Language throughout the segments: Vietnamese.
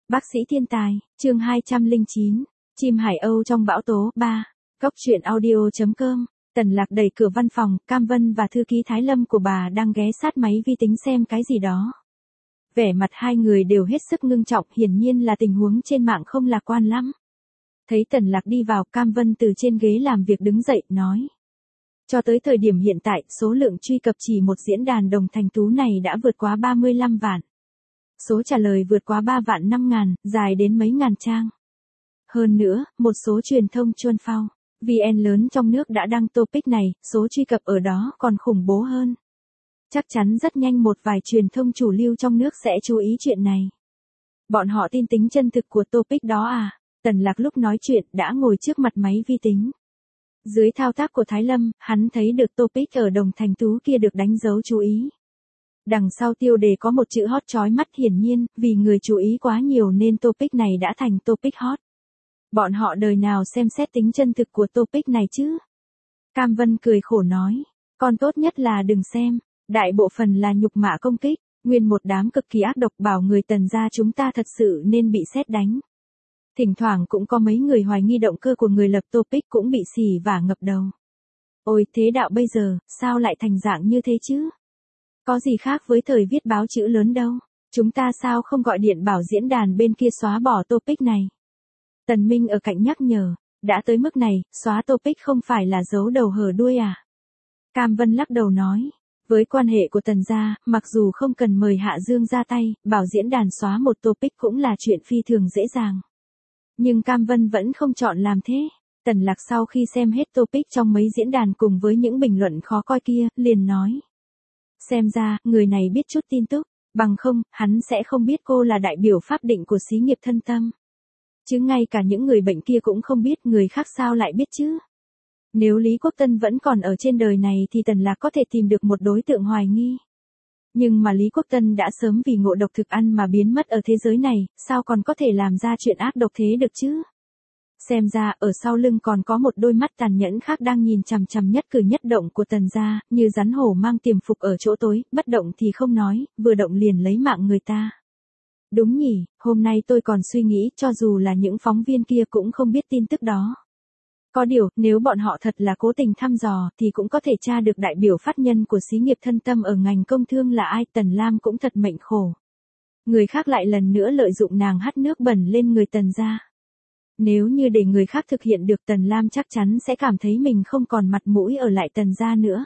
Bác sĩ thiên tài, chương 209, chim Hải Âu trong bão tố 3, Cốc truyện audio.com. Tần Lạc đẩy cửa văn phòng, Cam Vân và thư ký Thái Lâm của bà đang ghé sát máy vi tính xem cái gì đó. Vẻ mặt hai người đều hết sức ngưng trọng, hiển nhiên là tình huống trên mạng không lạc quan lắm. Thấy Tần Lạc đi vào, Cam Vân từ trên ghế làm việc đứng dậy, nói. Cho tới thời điểm hiện tại, số lượng truy cập chỉ một diễn đàn Đồng Thành Tú này đã vượt quá 35 vạn. Số trả lời vượt quá 3 vạn 5 ngàn, dài đến mấy ngàn trang. Hơn nữa, một số truyền thông chuôn phao, VN lớn trong nước đã đăng topic này, số truy cập ở đó còn khủng bố hơn. Chắc chắn rất nhanh một vài truyền thông chủ lưu trong nước sẽ chú ý chuyện này. Bọn họ tin tính chân thực của topic đó à? Tần Lạc lúc nói chuyện đã ngồi trước mặt máy vi tính. Dưới thao tác của Thái Lâm, hắn thấy được topic ở Đồng Thành Tú kia được đánh dấu chú ý. Đằng sau tiêu đề có một chữ hot chói mắt, hiển nhiên, vì người chú ý quá nhiều nên topic này đã thành topic hot. Bọn họ đời nào xem xét tính chân thực của topic này chứ? Cam Vân cười khổ nói, còn tốt nhất là đừng xem, đại bộ phần là nhục mạ công kích, nguyên một đám cực kỳ ác độc, bảo người Tần gia chúng ta thật sự nên bị sét đánh. Thỉnh thoảng cũng có mấy người hoài nghi động cơ của người lập topic cũng bị xỉ vả ngập đầu. Ôi thế đạo bây giờ, sao lại thành dạng như thế chứ? Có gì khác với thời viết báo chữ lớn đâu, chúng ta sao không gọi điện bảo diễn đàn bên kia xóa bỏ topic này? Tần Minh ở cạnh nhắc nhở, đã tới mức này, xóa topic không phải là giấu đầu hở đuôi à? Cam Vân lắc đầu nói, với quan hệ của Tần gia, mặc dù không cần mời Hạ Dương ra tay, bảo diễn đàn xóa một topic cũng là chuyện phi thường dễ dàng. Nhưng Cam Vân vẫn không chọn làm thế. Tần Lạc sau khi xem hết topic trong mấy diễn đàn cùng với những bình luận khó coi kia, liền nói. Xem ra, người này biết chút tin tức, bằng không, hắn sẽ không biết cô là đại biểu pháp định của xí nghiệp Thân Tâm. Chứ ngay cả những người bệnh kia cũng không biết, người khác sao lại biết chứ? Nếu Lý Quốc Tân vẫn còn ở trên đời này thì Tần Lạc có thể tìm được một đối tượng hoài nghi. Nhưng mà Lý Quốc Tân đã sớm vì ngộ độc thực ăn mà biến mất ở thế giới này, sao còn có thể làm ra chuyện ác độc thế được chứ? Xem ra, ở sau lưng còn có một đôi mắt tàn nhẫn khác đang nhìn chằm chằm nhất cử nhất động của Tần gia, như rắn hổ mang tiềm phục ở chỗ tối, bất động thì không nói, vừa động liền lấy mạng người ta. Đúng nhỉ, hôm nay tôi còn suy nghĩ cho dù là những phóng viên kia cũng không biết tin tức đó. Có điều, nếu bọn họ thật là cố tình thăm dò thì cũng có thể tra được đại biểu phát nhân của xí nghiệp Thân Tâm ở ngành công thương là ai. Tần Lam cũng thật mệnh khổ. Người khác lại lần nữa lợi dụng nàng hắt nước bẩn lên người Tần gia. Nếu như để người khác thực hiện được, Tần Lam chắc chắn sẽ cảm thấy mình không còn mặt mũi ở lại Tần gia nữa.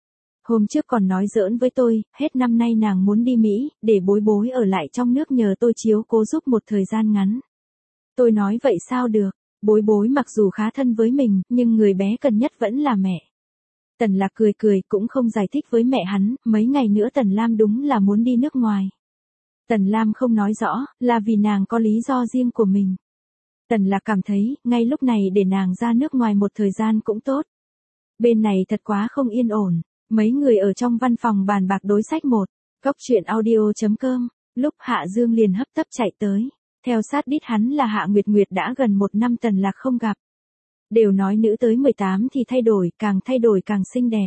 Hôm trước còn nói giỡn với tôi, hết năm nay nàng muốn đi Mỹ, để bối bối ở lại trong nước nhờ tôi chiếu cố giúp một thời gian ngắn. Tôi nói vậy sao được, bối bối mặc dù khá thân với mình, nhưng người bé cần nhất vẫn là mẹ. Tần Lạc cười cười cũng không giải thích với mẹ hắn, mấy ngày nữa Tần Lam đúng là muốn đi nước ngoài. Tần Lam không nói rõ, là vì nàng có lý do riêng của mình. Tần Lạc cảm thấy, ngay lúc này để nàng ra nước ngoài một thời gian cũng tốt. Bên này thật quá không yên ổn. Mấy người ở trong văn phòng bàn bạc đối sách một, Cốc truyện audio.com, lúc Hạ Dương liền hấp tấp chạy tới. Theo sát đít hắn là Hạ Nguyệt Nguyệt đã gần một năm Tần Lạc không gặp. Đều nói nữ tới 18 thì thay đổi càng xinh đẹp.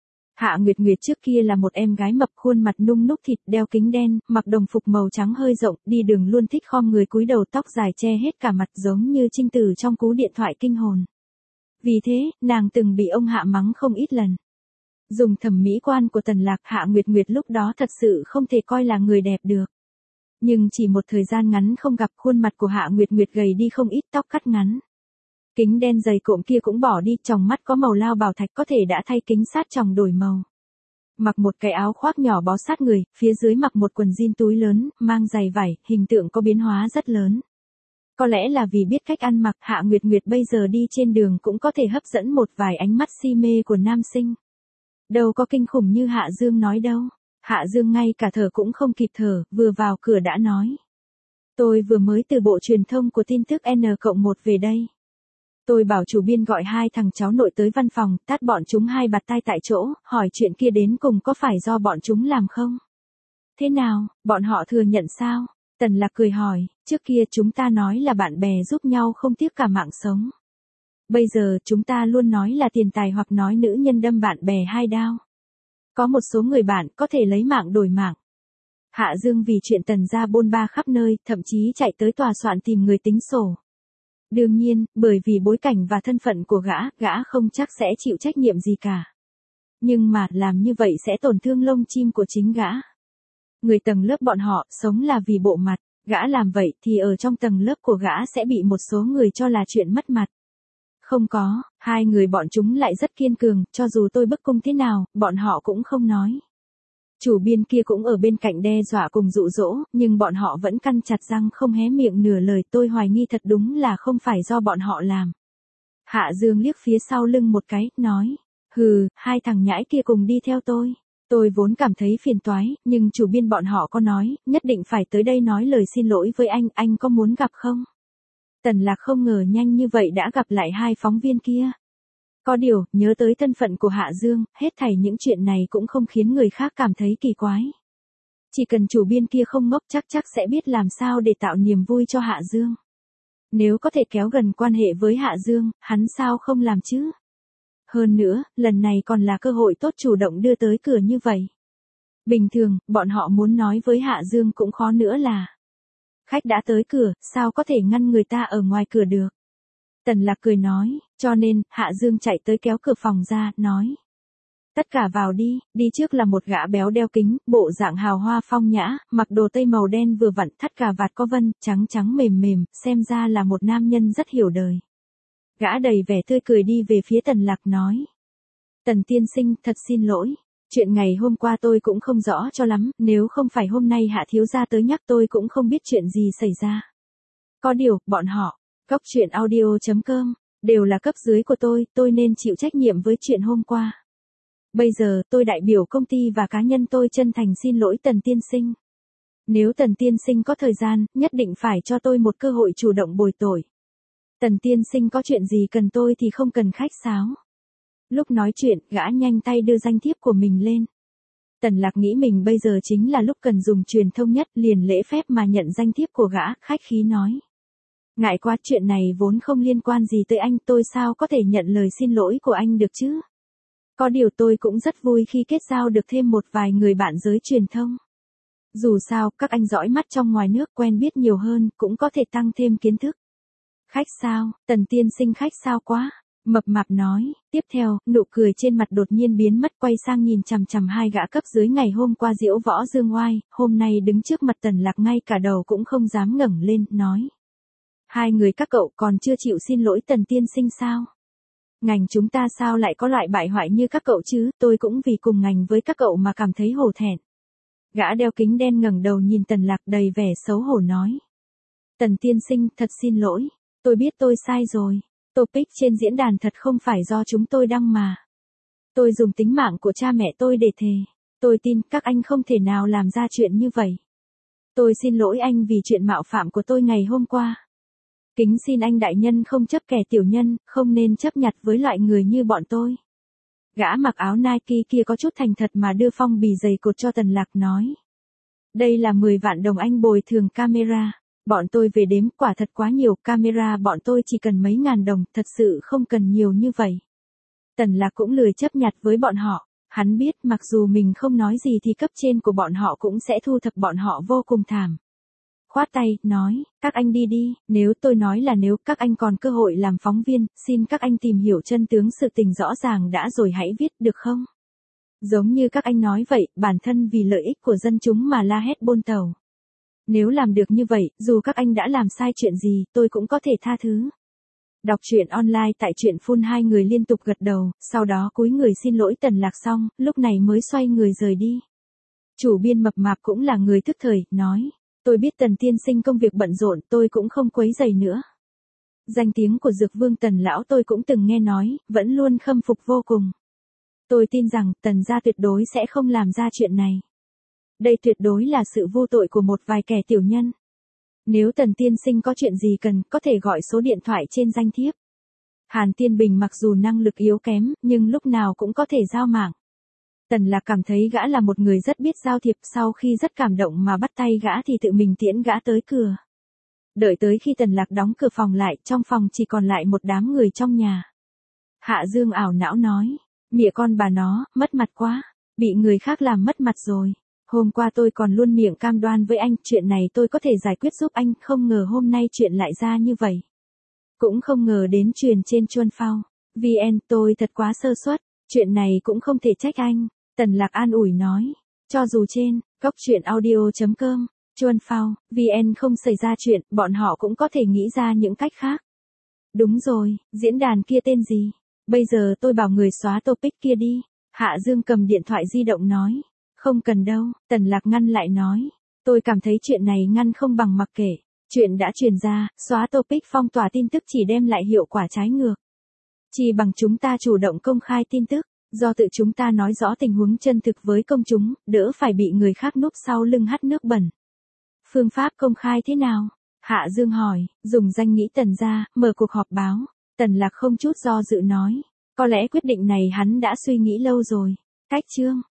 Hạ Nguyệt Nguyệt trước kia là một em gái mập, khuôn mặt nung núc thịt, đeo kính đen, mặc đồng phục màu trắng hơi rộng, đi đường luôn thích khom người cúi đầu, tóc dài che hết cả mặt giống như Trinh Tử trong cú điện thoại kinh hồn. Vì thế, nàng từng bị ông Hạ mắng không ít lần. Dùng thẩm mỹ quan của Tần Lạc, Hạ Nguyệt Nguyệt lúc đó thật sự không thể coi là người đẹp được. Nhưng chỉ một thời gian ngắn không gặp, khuôn mặt của Hạ Nguyệt Nguyệt gầy đi không ít, tóc cắt ngắn. Kính đen dày cộm kia cũng bỏ đi, tròng mắt có màu lao bảo thạch có thể đã thay kính sát tròng đổi màu. Mặc một cái áo khoác nhỏ bó sát người, phía dưới mặc một quần jean túi lớn, mang giày vải, hình tượng có biến hóa rất lớn. Có lẽ là vì biết cách ăn mặc, Hạ Nguyệt Nguyệt bây giờ đi trên đường cũng có thể hấp dẫn một vài ánh mắt si mê của nam sinh. Đâu có kinh khủng như Hạ Dương nói đâu. Hạ Dương ngay cả thở cũng không kịp thở, vừa vào cửa đã nói. Tôi vừa mới từ bộ truyền thông của tin tức N+1 về đây. Tôi bảo chủ biên gọi hai thằng cháu nội tới văn phòng, tát bọn chúng hai bạt tai tại chỗ, hỏi chuyện kia đến cùng có phải do bọn chúng làm không? Thế nào, bọn họ thừa nhận sao? Tần Lạc cười hỏi, trước kia chúng ta nói là bạn bè giúp nhau không tiếc cả mạng sống. Bây giờ chúng ta luôn nói là tiền tài hoặc nói nữ nhân đâm bạn bè hai đao. Có một số người bạn có thể lấy mạng đổi mạng. Hạ Dương vì chuyện Tần gia bôn ba khắp nơi, thậm chí chạy tới tòa soạn tìm người tính sổ. Đương nhiên, bởi vì bối cảnh và thân phận của gã không chắc sẽ chịu trách nhiệm gì cả. Nhưng mà, làm như vậy sẽ tổn thương lông chim của chính gã. Người tầng lớp bọn họ, sống là vì bộ mặt, gã làm vậy thì ở trong tầng lớp của gã sẽ bị một số người cho là chuyện mất mặt. Không có, hai người bọn chúng lại rất kiên cường, cho dù tôi bức cung thế nào, bọn họ cũng không nói. Chủ biên kia cũng ở bên cạnh đe dọa cùng dụ dỗ, nhưng bọn họ vẫn căn chặt răng không hé miệng nửa lời, tôi hoài nghi thật đúng là không phải do bọn họ làm. Hạ Dương liếc phía sau lưng một cái, nói, hừ, hai thằng nhãi kia cùng đi theo tôi. Tôi vốn cảm thấy phiền toái, nhưng chủ biên bọn họ có nói, nhất định phải tới đây nói lời xin lỗi với anh có muốn gặp không? Tần Lạc không ngờ nhanh như vậy đã gặp lại hai phóng viên kia. Có điều, nhớ tới thân phận của Hạ Dương, hết thảy những chuyện này cũng không khiến người khác cảm thấy kỳ quái. Chỉ cần chủ biên kia không ngốc chắc sẽ biết làm sao để tạo niềm vui cho Hạ Dương. Nếu có thể kéo gần quan hệ với Hạ Dương, hắn sao không làm chứ? Hơn nữa, lần này còn là cơ hội tốt chủ động đưa tới cửa như vậy. Bình thường, bọn họ muốn nói với Hạ Dương cũng khó nữa là. Khách đã tới cửa, sao có thể ngăn người ta ở ngoài cửa được? Tần Lạc cười nói, cho nên, Hạ Dương chạy tới kéo cửa phòng ra, nói. Tất cả vào đi, đi trước là một gã béo đeo kính, bộ dạng hào hoa phong nhã, mặc đồ tây màu đen vừa vặn, thắt cà vạt có vân, trắng trắng mềm mềm, xem ra là một nam nhân rất hiểu đời. Gã đầy vẻ tươi cười đi về phía Tần Lạc nói. Tần tiên sinh, thật xin lỗi. Chuyện ngày hôm qua tôi cũng không rõ cho lắm, nếu không phải hôm nay Hạ thiếu gia tới nhắc tôi cũng không biết chuyện gì xảy ra. Có điều, bọn họ, Cóc truyện audio.com, đều là cấp dưới của tôi nên chịu trách nhiệm với chuyện hôm qua. Bây giờ, tôi đại biểu công ty và cá nhân tôi chân thành xin lỗi Tần tiên sinh. Nếu Tần tiên sinh có thời gian, nhất định phải cho tôi một cơ hội chủ động bồi tội. Tần tiên sinh có chuyện gì cần tôi thì không cần khách sáo. Lúc nói chuyện, gã nhanh tay đưa danh thiếp của mình lên. Tần Lạc nghĩ mình bây giờ chính là lúc cần dùng truyền thông nhất, liền lễ phép mà nhận danh thiếp của gã, khách khí nói. Ngại quá, chuyện này vốn không liên quan gì tới anh, tôi sao có thể nhận lời xin lỗi của anh được chứ? Có điều tôi cũng rất vui khi kết giao được thêm một vài người bạn giới truyền thông. Dù sao, các anh dõi mắt trong ngoài nước quen biết nhiều hơn, cũng có thể tăng thêm kiến thức. Khách sao, Tần tiên sinh khách sao quá. Mập mạp nói, tiếp theo, nụ cười trên mặt đột nhiên biến mất, quay sang nhìn chằm chằm hai gã cấp dưới ngày hôm qua diễu võ dương oai, hôm nay đứng trước mặt Tần Lạc ngay cả đầu cũng không dám ngẩng lên, nói. Hai người các cậu còn chưa chịu xin lỗi Tần tiên sinh sao? Ngành chúng ta sao lại có loại bại hoại như các cậu chứ, tôi cũng vì cùng ngành với các cậu mà cảm thấy hổ thẹn. Gã đeo kính đen ngẩng đầu nhìn Tần Lạc đầy vẻ xấu hổ nói. Tần tiên sinh, thật xin lỗi, tôi biết tôi sai rồi. Topic trên diễn đàn thật không phải do chúng tôi đăng mà. Tôi dùng tính mạng của cha mẹ tôi để thề. Tôi tin các anh không thể nào làm ra chuyện như vậy. Tôi xin lỗi anh vì chuyện mạo phạm của tôi ngày hôm qua. Kính xin anh đại nhân không chấp kẻ tiểu nhân, không nên chấp nhặt với loại người như bọn tôi. Gã mặc áo Nike kia có chút thành thật mà đưa phong bì dày cột cho Tần Lạc nói. Đây là 10 vạn đồng anh bồi thường camera. Bọn tôi về đếm quả thật quá nhiều, camera bọn tôi chỉ cần mấy ngàn đồng, thật sự không cần nhiều như vậy. Tần Lạc cũng lười chấp nhặt với bọn họ, hắn biết mặc dù mình không nói gì thì cấp trên của bọn họ cũng sẽ thu thập bọn họ vô cùng thảm. Khoát tay, nói, các anh đi đi, nếu tôi nói là nếu các anh còn cơ hội làm phóng viên, xin các anh tìm hiểu chân tướng sự tình rõ ràng đã rồi hãy viết được không? Giống như các anh nói vậy, bản thân vì lợi ích của dân chúng mà la hét bôn tàu. Nếu làm được như vậy, dù các anh đã làm sai chuyện gì, tôi cũng có thể tha thứ. Đọc truyện online tại truyện phun, hai người liên tục gật đầu, sau đó cúi người xin lỗi Tần Lạc xong, lúc này mới xoay người rời đi. Chủ biên mập mạp cũng là người thức thời, nói, tôi biết Tần tiên sinh công việc bận rộn, tôi cũng không quấy rầy nữa. Danh tiếng của Dược Vương Tần lão tôi cũng từng nghe nói, vẫn luôn khâm phục vô cùng. Tôi tin rằng Tần gia tuyệt đối sẽ không làm ra chuyện này. Đây tuyệt đối là sự vô tội của một vài kẻ tiểu nhân. Nếu Tần tiên sinh có chuyện gì cần, có thể gọi số điện thoại trên danh thiếp. Hàn Tiên Bình mặc dù năng lực yếu kém, nhưng lúc nào cũng có thể giao mạng. Tần Lạc cảm thấy gã là một người rất biết giao thiệp, sau khi rất cảm động mà bắt tay gã thì tự mình tiễn gã tới cửa. Đợi tới khi Tần Lạc đóng cửa phòng lại, trong phòng chỉ còn lại một đám người trong nhà. Hạ Dương ảo não nói, mẹ con bà nó, mất mặt quá, bị người khác làm mất mặt rồi. Hôm qua tôi còn luôn miệng cam đoan với anh chuyện này tôi có thể giải quyết giúp anh, không ngờ hôm nay chuyện lại ra như vậy. Cũng không ngờ đến truyền trên Chuan Phao. VN, tôi thật quá sơ suất, chuyện này cũng không thể trách anh. Tần Lạc an ủi nói, cho dù trên góc truyện audio.com, Chuan Phao, VN không xảy ra chuyện, bọn họ cũng có thể nghĩ ra những cách khác. Đúng rồi, diễn đàn kia tên gì? Bây giờ tôi bảo người xóa topic kia đi. Hạ Dương cầm điện thoại di động nói. Không cần đâu, Tần Lạc ngăn lại nói. Tôi cảm thấy chuyện này ngăn không bằng mặc kệ. Chuyện đã truyền ra, xóa topic phong tỏa tin tức chỉ đem lại hiệu quả trái ngược. Chỉ bằng chúng ta chủ động công khai tin tức, do tự chúng ta nói rõ tình huống chân thực với công chúng, đỡ phải bị người khác núp sau lưng hắt nước bẩn. Phương pháp công khai thế nào? Hạ Dương hỏi, dùng danh nghĩa Tần gia, mở cuộc họp báo. Tần Lạc không chút do dự nói. Có lẽ quyết định này hắn đã suy nghĩ lâu rồi. Cách chương